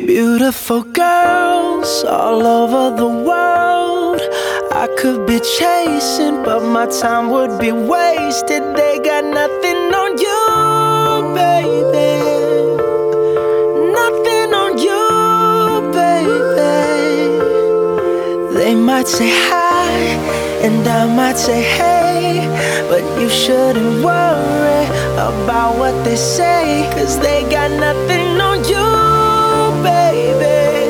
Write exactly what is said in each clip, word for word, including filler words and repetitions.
Beautiful girls all over the world I could be chasing, but my time would be wasted. They got nothing on you, baby. Nothing on you, baby. They might say hi, and I might say hey, but you shouldn't worry about what they say, 'cause they got nothing on you, baby.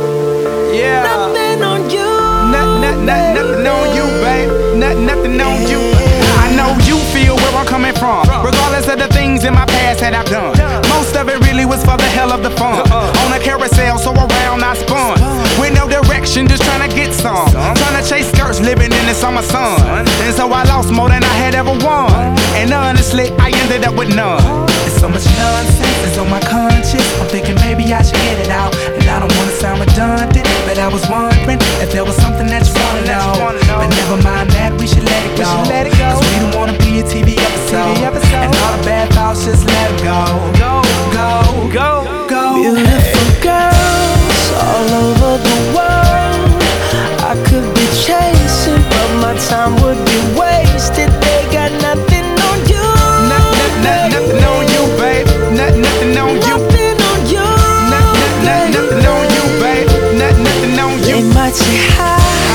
Yeah. Nothing on you. Not, not, not, nothing on you, babe. Not, nothing on you. I know you feel where I'm coming from, regardless of the things in my past that I've done. Most of it really was for the hell of the fun. On a carousel, so around I spun. With no direction, just trying to get some. Trying to chase skirts, living in the summer sun. And so I lost more than I had ever won. And honestly, I ended up with none. There's so much nonsense that's on my conscience. I'm thinking maybe I should get it out. And I don't wanna sound redundant, but I was wondering if there was something that you wanna know. But never mind that, we should let it go. Cause we don't wanna be a T V episode. And all the bad thoughts, just let it go. Go, go, go, go. Beautiful girls all over the world I could be chasing, but my time would be wasted. They got nothing on you. Not, not, not, nothing on you, babe. Not, nothing on you. Nothing on you. Not, not, not, nothing on you, babe. Not, nothing on you. They might say hi,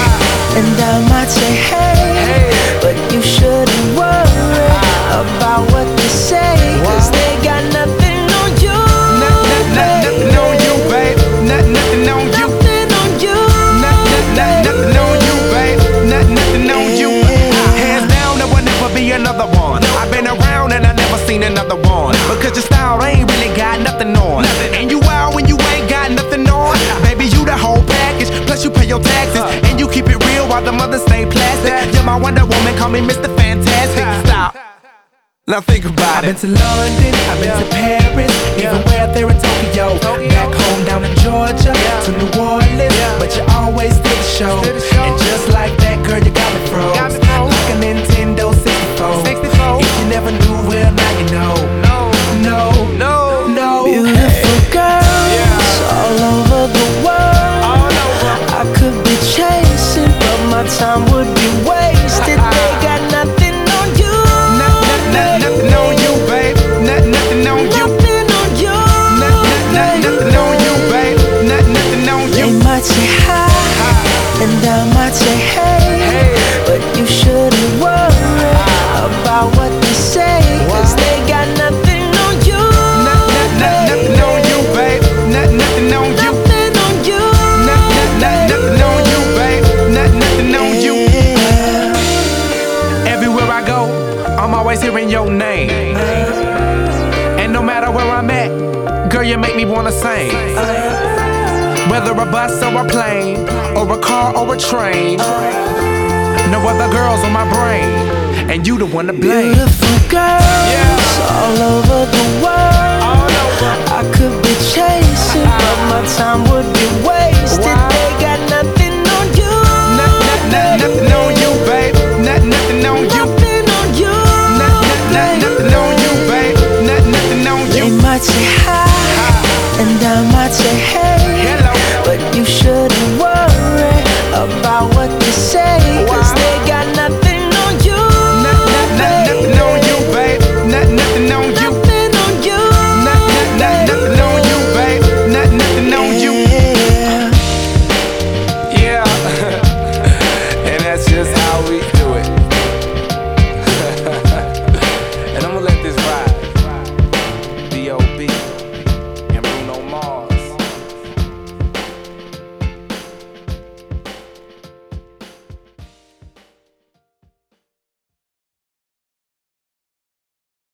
and I might say hey, but you shouldn't worry about what they say, 'cause they got nothing on you. Not, not, not, nothing on you, babe. Not, nothing on you. Nothing on you. Not, not, not, nothing on you, babe. Not, nothing on you. Hands down, there will never be another one. I've been around and I never seen another one. Because your style ain't really got nothing on. And you wild when you ain't got nothing on. Baby, you the whole package. Plus you pay your taxes. And you keep it real while the mothers stay plastic. You're my Wonder Woman, call me Mister Fantastic. Stop. Now think about it. I've been to London, I've been to Paris, even where there in Tokyo. Back home down in Georgia, to New Orleans, but you always did the show. And just like that, girl, you got me froze, like a Nintendo sixty-four. If you never knew, well now you know. No, no, no. Beautiful girls all over the world I could be chasing, but my time would be wasted. They got nothing on you. Not, nothing on you, babe. Not, nothing on you. Nothing on you. Not, not, nothing on you, babe. Not, nothing on you. They might say hi, and I might say hey, but you shouldn't worry about what they say, 'cause they got nothing on you. Not, not, not, nothing on you, babe. Not, nothing on you. Nothing on you. Not, not, not, nothing on you, babe. Not, nothing on you. Everywhere I go, I'm always hearing your name. And no matter where I'm at, girl, you make me wanna sing. Whether a bus or a plane, or a car or a train, no other girls on my brain, and you the one to blame. Beautiful girls all over the world I could be chasing, but my time would be wasted. They got nothing on you. Not, not, not, nothing on you, babe. Not, nothing on you. Nothing on you. Not, not, not, nothing on you, babe. Not, nothing on you. They might say hi, and I might say hey, but you shouldn't worry about what they say, 'cause they got nothing on you. Not, not, not, nothing on you, babe. Not, nothing on you. Nothing on you. Not, not, not, nothing on you, babe. Not, nothing on you. Yeah. And that's just how we do it. And I'm gonna let this